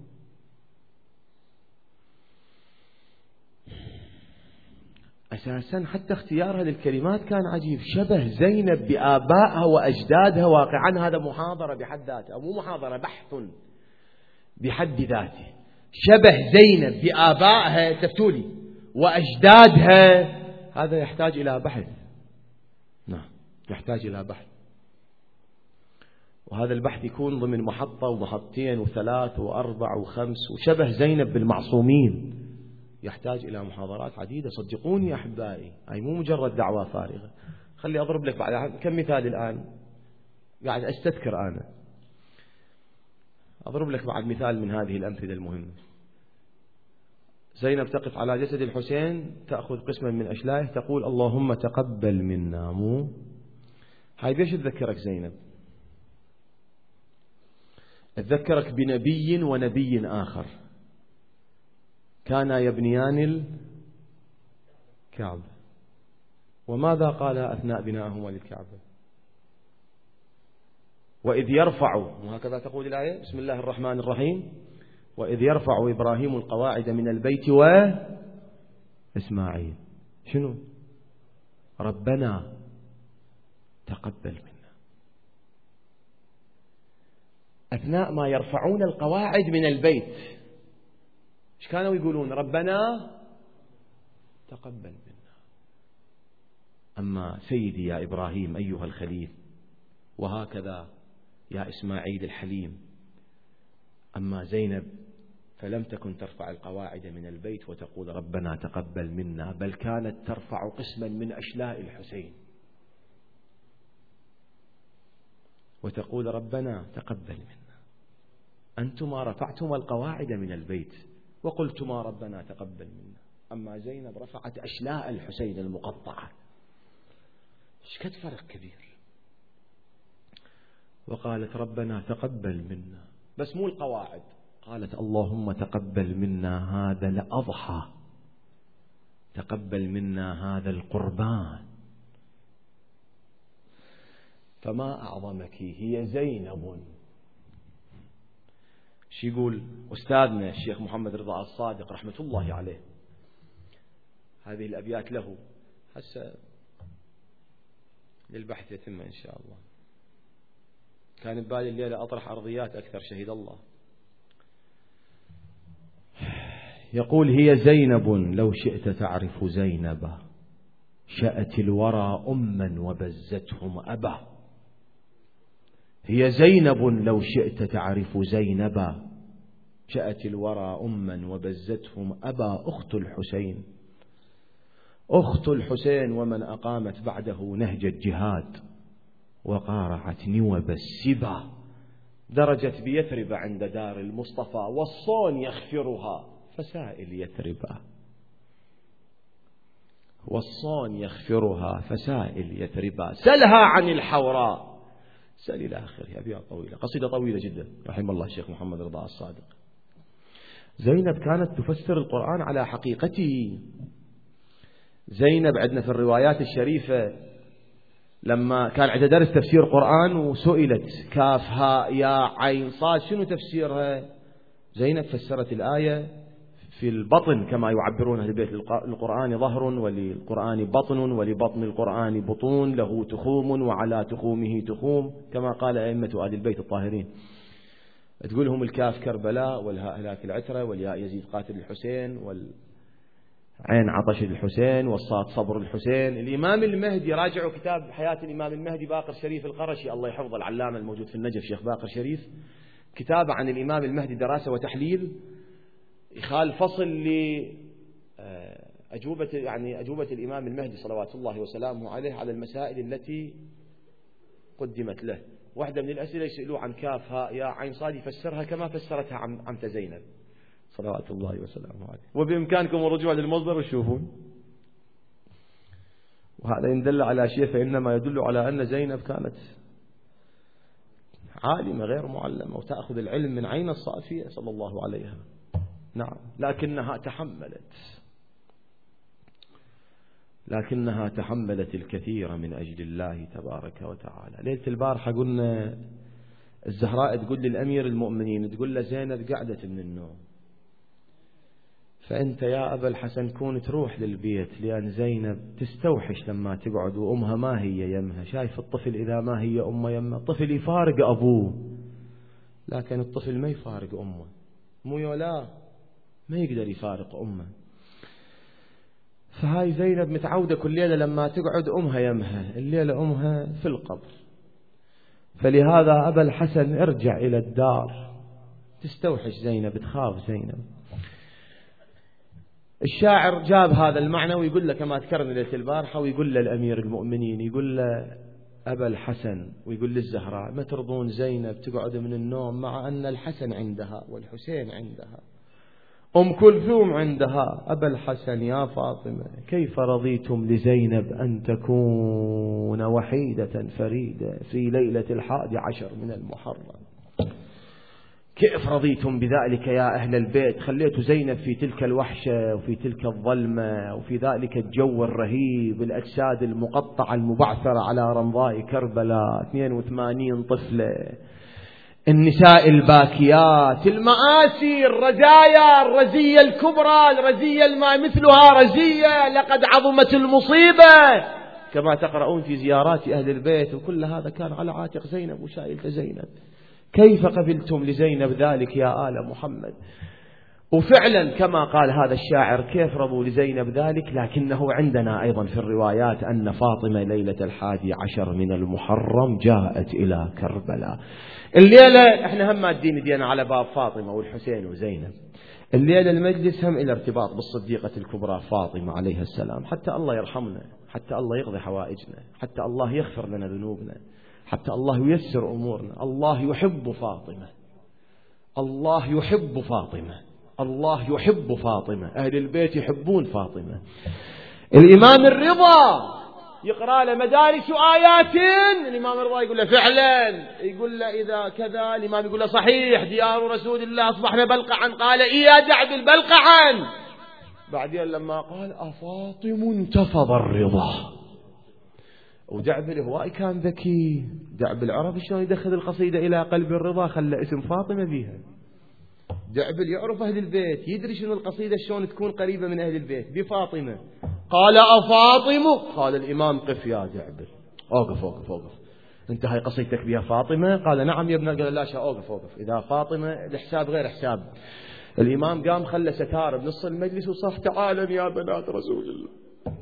أساسا حتى اختيارها للكلمات كان عجيب. شبه زينب بآبائها وأجدادها واقعا. هذا محاضرة بحد ذاته، أو مو محاضرة، بحث بحد ذاته. شبه زينب بآبائها تفتولي وأجدادها، هذا يحتاج إلى بحث. نعم يحتاج إلى بحث، وهذا البحث يكون ضمن محطة ومحطتين وثلاث وأربع وخمس. وشبه زينب بالمعصومين يحتاج إلى محاضرات عديدة. صدقوني يا أحبائي، هاي مو مجرد دعوة فارغة. خلي أضرب لك بعد كم مثال الآن قاعد أستذكر أنا. أضرب لك بعد مثال من هذه الأمثلة المهمة. زينب تقف على جسد الحسين، تأخذ قسما من أشلائه، تقول اللهم تقبل منا. مو هاي ليش تذكرك زينب؟ تذكرك بنبي ونبي آخر كانا يبنيان الكعبة. وماذا قال أثناء بنائهما للكعبة؟ وإذ يرفع، وهكذا تقول الآية، بسم الله الرحمن الرحيم، وإذ يرفع إبراهيم القواعد من البيت وإسماعيل. شنو؟ ربنا تقبل منا. أثناء ما يرفعون القواعد من البيت إيش كانوا يقولون؟ ربنا تقبل منا. أما سيدي يا إبراهيم أيها الخليل، وهكذا يا إسماعيل الحليم. أما زينب فلم تكن ترفع القواعد من البيت وتقول ربنا تقبل منا، بل كانت ترفع قسما من أشلاء الحسين وتقول ربنا تقبل منا. أنتما رفعتما القواعد من البيت وقلتما ربنا تقبل منا، أما زينب رفعت أشلاء الحسين المقطعة شكد فرق كبير. وقالت ربنا تقبل منا، بس مو القواعد، قالت اللهم تقبل منا هذا الأضحى، تقبل منا هذا القربان. فما أعظمك هي زينب. شو يقول أستاذنا الشيخ محمد رضا الصادق رحمة الله عليه، هذه الأبيات له هسه للبحث يتم إن شاء الله. كان ببالي الليلة أطرح أرضيات أكثر، شهد الله. يقول هي زينب لو شئت تعرف زينب، شأت الورى أما وبزتهم أبا. هي زينب لو شئت تعرف زينب، شأت الورى أما وبزتهم أبا. أخت الحسين، أخت الحسين، ومن أقامت بعده نهج الجهاد وقارعت نوب السبا. درجت بيثرب عند دار المصطفى، والصون يخفرها فسائل يثربا. والصون يخفرها فسائل يثربا. سلها عن الحوراء، سل إلى آخره. أبيات طويلة، قصيدة طويلة جدا رحمه الله الشيخ محمد رضا الصادق. زينب كانت تفسر القرآن على حقيقته. زينب عندنا في الروايات الشريفة لما كان عندها درس تفسير قرآن وسئلت كاف هاء يا عين صاد شنو تفسيرها، زينب فسرت الآية في البطن كما يعبرون أهل البيت: للقرآن ظهر وللقرآن بطن ولبطن القرآن بطون، له تخوم وعلى تخومه تخوم، كما قال أئمة أهل البيت الطاهرين. تقولهم الكاف كربلاء، والهاء هلاك العترة، والياء يزيد قاتل الحسين، والعين عطش الحسين، والصاد صبر الحسين. الإمام المهدي، راجعوا كتاب حياة الإمام المهدي باقر شريف القرشي الله يحفظه، العلامة الموجود في النجف شيخ باقر شريف، كتاب عن الإمام المهدي دراسة وتحليل، يخال فصل لأجوبة أجوبة الإمام المهدي صلوات الله وسلامه عليه على المسائل التي قدمت له. واحدة من الأسئلة يسألوه عن كاف هاء يا عين صاد، يفسرها كما فسرتها عمت زينب صلوات الله وسلامه عليه. وبإمكانكم الرجوع للمصدر وتشوفون. وهذا يدل على شيء، فإنما يدل على أن زينب كانت عالمة غير معلمة، وتأخذ العلم من عين الصافية صلى الله عليها. نعم، لكنها تحملت الكثير من أجل الله تبارك وتعالى. ليلة البارحة قلنا الزهراء تقول للأمير المؤمنين، تقول له زينب قعدت من النوم، فأنت يا أبا الحسن كون تروح للبيت، لأن زينب تستوحش لما تقعد وأمها ما هي يمها. شايف الطفل إذا ما هي أمه يمه، الطفل يفارق أبوه، لكن الطفل ما يفارق أمه، مو يولا ما يقدر يفارق أمه. فهاي زينب متعودة كل ليلة لما تقعد أمها يمها، الليلة أمها في القبر. فلهذا أبا الحسن ارجع إلى الدار. تستوحش زينب، تخاف زينب. الشاعر جاب هذا المعنى ويقول له كما ذكرنا ليلة البارحة، ويقول له الأمير المؤمنين، يقول له أبا الحسن، ويقول للزهراء ما ترضون زينب تقعد من النوم مع أن الحسن عندها والحسين عندها، أم كلثوم عندها. أبا الحسن يا فاطمة كيف رضيتم لزينب أن تكون وحيدة فريدة في ليلة 11 من المحرم؟ كيف رضيتم بذلك يا أهل البيت؟ خليتوا زينب في تلك الوحشة وفي تلك الظلمة وفي ذلك الجو الرهيب، الأجساد المقطعة المبعثرة على رمضاء كربلاء، 82 طفلة، النساء الباكيات، المآسي، الرزايا، الرزية الكبرى، الرزية ما مثلها رزية، لقد عظمت المصيبة كما تقرؤون في زيارات أهل البيت. وكل هذا كان على عاتق زينب وشائلة زينب. كيف قبلتم لزينب ذلك يا آل محمد؟ وفعلا كما قال هذا الشاعر كيف رضوا لزينب ذلك. لكنه عندنا أيضا في الروايات أن فاطمة ليلة 11 من المحرم جاءت إلى كربلاء. الليلة احنا هم مادين دينا على باب فاطمة والحسين وزينب. الليلة المجلس هم إلى ارتباط بالصديقة الكبرى فاطمة عليها السلام، حتى الله يرحمنا، حتى الله يقضي حوائجنا، حتى الله يغفر لنا ذنوبنا، حتى الله ييسر أمورنا. الله يحب فاطمة، الله يحب فاطمة، الله يحب فاطمة. أهل البيت يحبون فاطمة. الإمام الرضا يقرأ له مدارس آيات، الإمام الرضا يقول له فعلا، يقول له إذا كذا، الإمام يقول له صحيح ديار رسول الله أصبحنا بلقعا، قال إيا دعبل بلقعا. بعدين لما قال أفاطم انتفض الرضا. ودعبل هواي كان ذكي، دعبل عرف شلون يدخل القصيدة إلى قلب الرضا، خلى اسم فاطمة بيها. دعبل يعرف أهل البيت، يدري شنو القصيدة شلون تكون قريبة من أهل البيت بفاطمة. قال أفاطم، قال الإمام قف يا دعبل، أوقف أوقف أوقف، أنت هاي قصيدتك بها فاطمة؟ قال نعم يا ابن. قال لا شا، أوقف أوقف، إذا فاطمة الحساب غير حساب. الإمام قام خلى ستار بنص المجلس وصف تعالوا يا بنات رسول الله.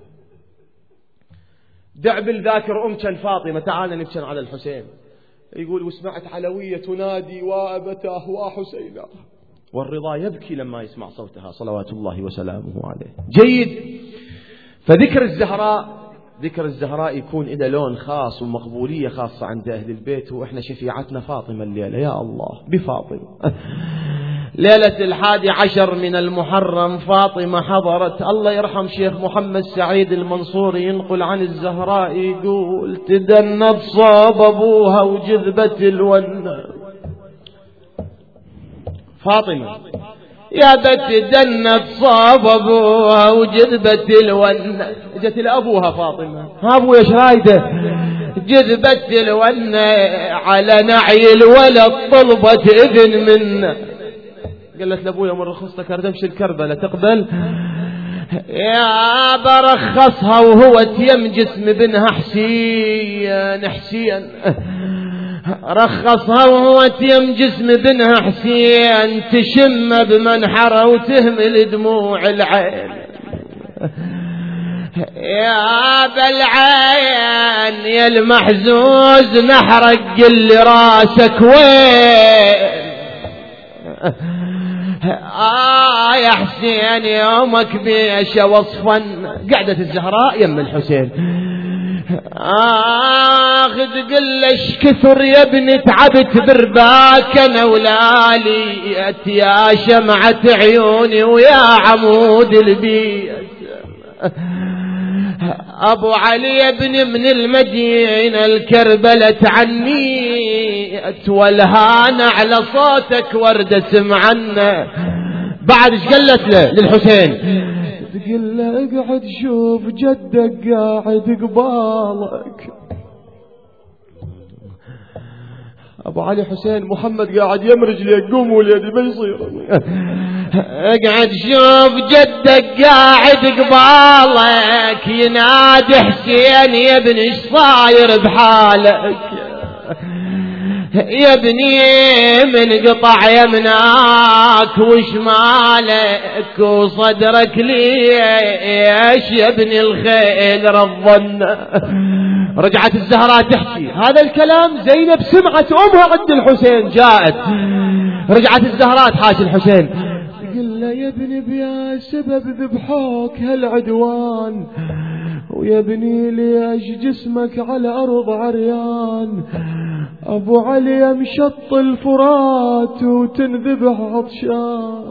دعبل ذاكر كان فاطمة، تعالى نبكي على الحسين. يقول وسمعت علوية تنادي وأبتاه وحسينا، والرضا يبكي لما يسمع صوتها صلوات الله وسلامه عليه. جيد. فذكر الزهراء، ذكر الزهراء يكون إذا لون خاص ومقبولية خاصة عند أهل البيت، وإحنا شفيعتنا فاطمة الليلة، يا الله بفاطمة. ليلة 11 من المحرم فاطمة حضرت. الله يرحم شيخ محمد سعيد المنصوري ينقل عن الزهراء يقول تدنت صاب أبوها وجذبت الونة. فاطمة يا بت دنت صاب أبوها وجذبت الونة، جت لأبوها فاطمة، ها أبويا ايش رايده؟ جذبت الونة على نعي الولد طلبت إذن منه. قالت لأبويا من رخصتك أردمش الكربلة تقبل؟ يا برخصها وهو تيم جسم بنها حسين، حسين رخصها وهو تيم جسم بنها حسين، تشم بمنحره وتهمل دموع العين. يا بالعين يا المحزوز نحرق قل راسك وين. يا حسين يومك بيش وصفا. قعدت الزهراء يم الحسين، خذ قلش كثر يا ابني تعبت برباك انا ولالي، يا شمعة عيوني ويا عمود البيت. ابو علي يا ابني من المدينة الكربلة عني، والهان على صوتك وردة سمعنا. بعد ايش قالت له للحسين؟ تقول له اقعد شوف جدك قاعد قبالك. ابو علي حسين محمد قاعد يمرج لي قوموا لي ما يصير. اقعد شوف جدك قاعد قبالك ينادي حسين يا ابني ايش صاير بحالك؟ يا ابني من قطع يمناك وشمالك وصدرك ليش يا ابني الخيل رضن. رجعت الزهراء تحكي هذا الكلام، زينب سمعت أمها عند الحسين جاءت. رجعت الزهراء تحاشي الحسين تقول له يا ابني بيا سبب ذبحوك هالعدوان، ويا ابني ليش جسمك على أرض عريان؟ أبو علي مشط الفرات وتنذبح عطشان.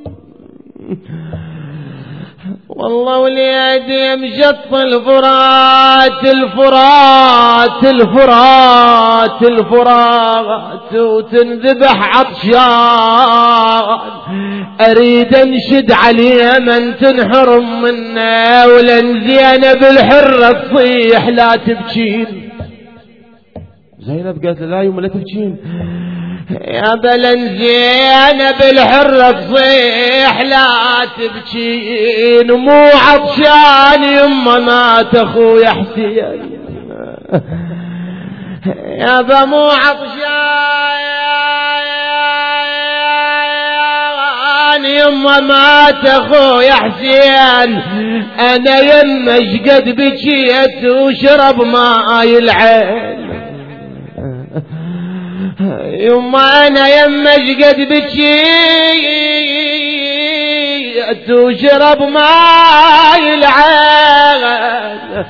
والله وليدي مشط الفرات الفرات الفرات الفرات وتنذبح عطشان. أريد أنشد عليه من تنحرم منا، ولن زينب الحرة تصيح لا تبكين. زينب قالت لا يوم لا تبكين. يا بلن زينب الحرة تصيح لا تبكين، مو عطشان يما مات اخويا حسين. يا مو عطشان يما مات اخويا حسين. انا يما شقد بكيت وشرب ماي العين. يما انا يما شقد بكيت وشرب ماي العين،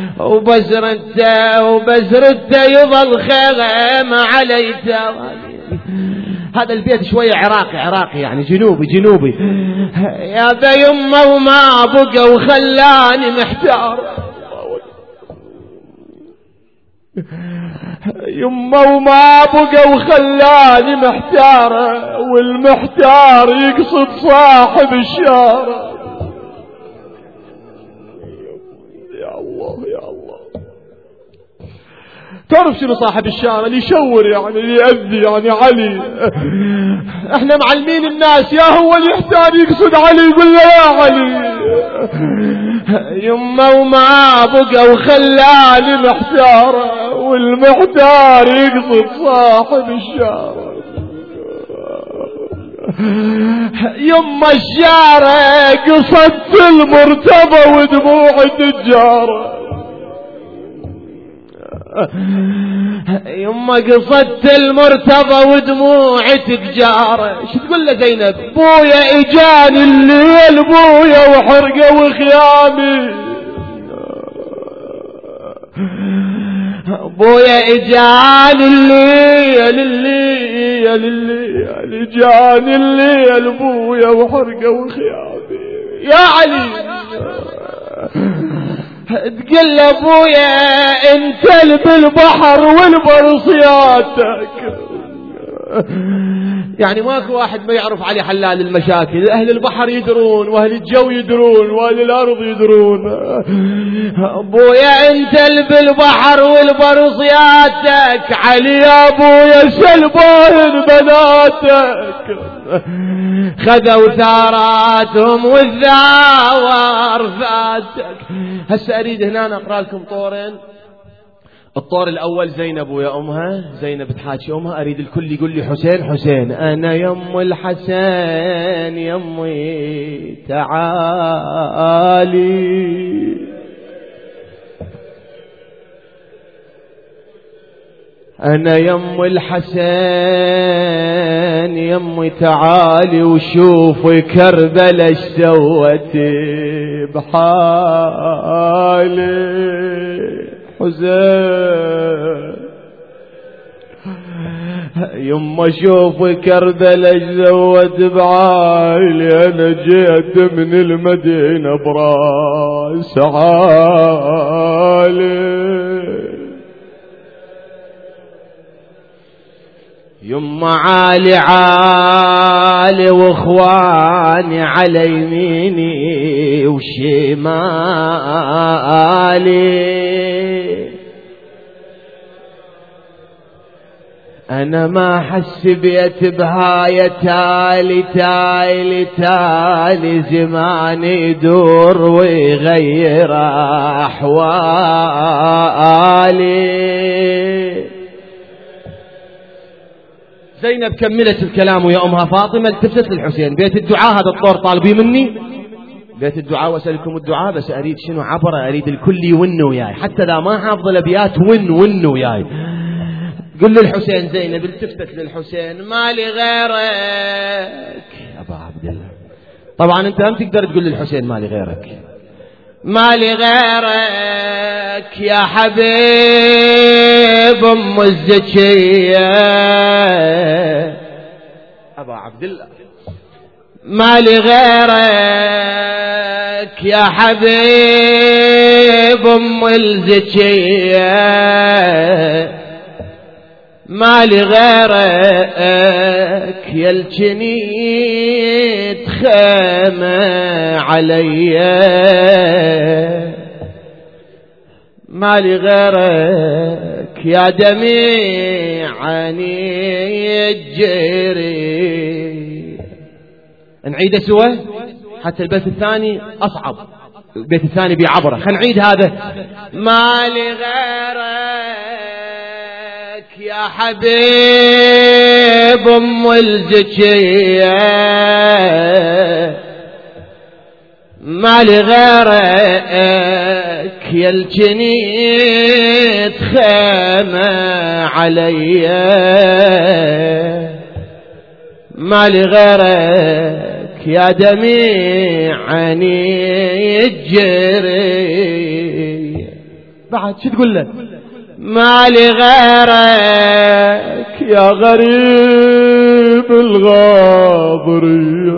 وبزرته يظل خيم علي توالي. هذا البيت شوية عراقي يعني جنوبي. يا ذا يما وما بقى وخلاني محتار. يما وما بقى وخلاني محتارة، والمحتار يقصد صاحب الشارة. يا الله يا الله. تعرف شنو صاحب الشارة؟ اللي يشور يعني، اللي يأذي يعني علي. احنا معلمين الناس يا هو اللي يحتار يقصد علي يقول له يا علي. يما وما بقى وخلاني محتارة، والمحتار يقصد صاحب الشارة. يما الشارة قصدت المرتبة ودموع تجارة. يما قصدت المرتبة ودموع تجارة. شو تقول له زينب؟ بويا اجاني الليل بويا وحرقه وخيامي. بويا اجاني الليل اجاني الليل بويا وحرقه وخيامي. يا علي تقول له ابويا انت بالبحر والبر صيادتك. يعني ماكو واحد ما يعرف علي حلال المشاكل. اهل البحر يدرون، واهل الجو يدرون، واهل الارض يدرون. ابويا انت بالبحر والبر صيادتك. علي يا ابويا سلبان بناتك. خذوا ثاراتهم والثاور فاتك. هسه اريد هنا اقرا لكم طورين. الطور الاول زينب ويا امها، زينب تحاكي امها. اريد الكل يقول لي حسين حسين. انا يم الحسن يمي تعالي. أنا يم الحسن يمي تعالي وشوفي كربلة ايش سوت بحالي. حسين يما شوفي كربلة ايش سوت بعالي. أنا جيت من المدينة براس عالي. يما عالي عالي واخواني على يميني وشمالي. انا ما احس بيت بهاية تالي تالي تالي. زماني يدور ويغير احوالي. زينب كملت الكلام ويا أمها فاطمة التفتت للحسين. بيت الدعاء هذا الطور طالبي مني، بيت الدعاء وأسألكم الدعاء. بس أريد شنو عبرة، أريد الكل يون وياي حتى لا ما حافظ الأبيات ون وياي. قل للحسين زينب التفتت للحسين مالي غيرك أبا عبد الله. طبعا أنت هم تقدر تقول للحسين مالي غيرك. مالي غيرك يا حبيب أم الزكية أبا عبد الله. مالي غيرك يا حبيب أم الزكية. مالي غيرك يا الجنيد خيمة عليا. مالي غيرك يا دميع عني الجري. نعيده سوا حتى البيت الثاني أصعب. البيت الثاني بعبرة. خلينا نعيد هذا. مالي غيرك يا حبيب أم الزكية. مالي غيرك يا الجنيد خيمة عليا. مالي غيرك يا دميع عني الجري. بعد شو تقول له؟ مالي غيرك يا غريب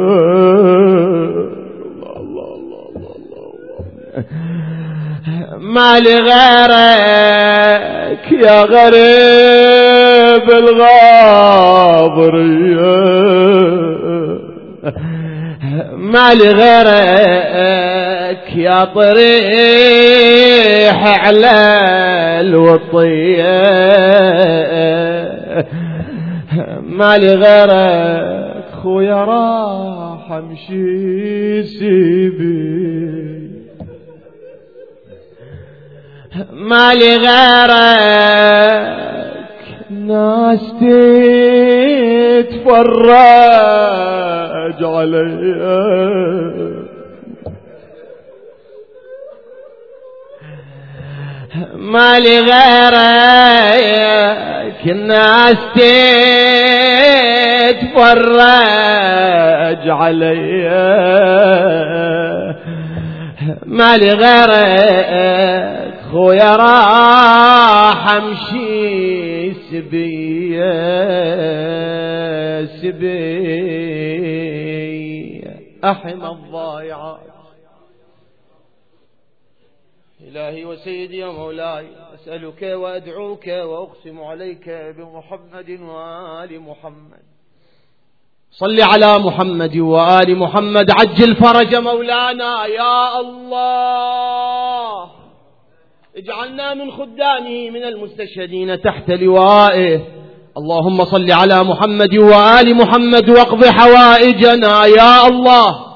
الغابرية. ما لغيرك يا غريب الغاضرية، ما لغيرك يا طريح على الوطية، ما لغيرك خويا راح امشي سيبي، ما لغيرك ناس تتفرج عليا، ما لغيرك الناس تتفرج عليا، ما لغيرك خويا راح امشي سبية سبية احمى الضايعات. إلهي وسيدي ومولاي، أسألك وأدعوك وأقسم عليك بمحمد وآل محمد، صل على محمد وآل محمد، عجل فرج مولانا يا الله، اجعلنا من خدامه من المستشهدين تحت لوائه. اللهم صل على محمد وآل محمد واقض حوائجنا يا الله،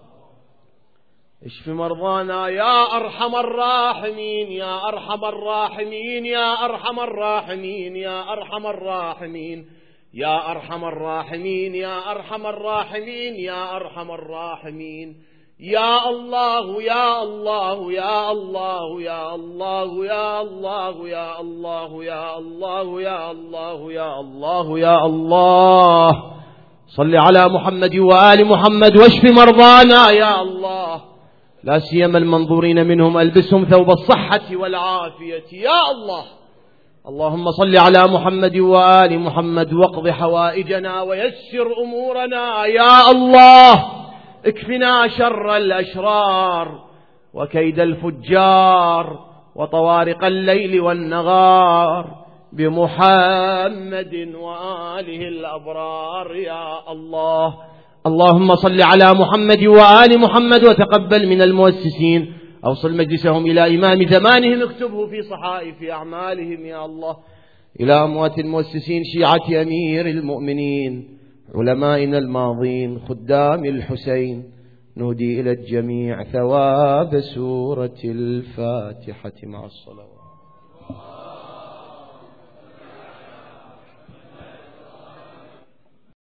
اشف مرضانا يا أرحم الراحمين يا أرحم الراحمين يا أرحم الراحمين يا أرحم الراحمين يا أرحم الراحمين يا أرحم الراحمين يا أرحم الراحمين يا الله يا الله يا الله يا الله يا الله يا الله يا الله يا الله يا الله يا الله. صل على محمد وآل محمد واشف مرضانا يا الله، لا سيما المنظورين منهم ألبسهم ثوب الصحة والعافية يا الله. اللهم صل على محمد وآل محمد واقض حوائجنا ويسر أمورنا يا الله، اكفنا شر الأشرار وكيد الفجار وطوارق الليل والنهار بمحمد وآله الأبرار يا الله. اللهم صل على محمد وآل محمد وتقبل من المؤسسين، أوصل مجلسهم إلى إمام زمانهم، اكتبه في صحائف أعمالهم يا الله. إلى أموات المؤسسين شيعة أمير المؤمنين علمائنا الماضين خدام الحسين، نهدي إلى الجميع ثواب سورة الفاتحة مع الصلوات.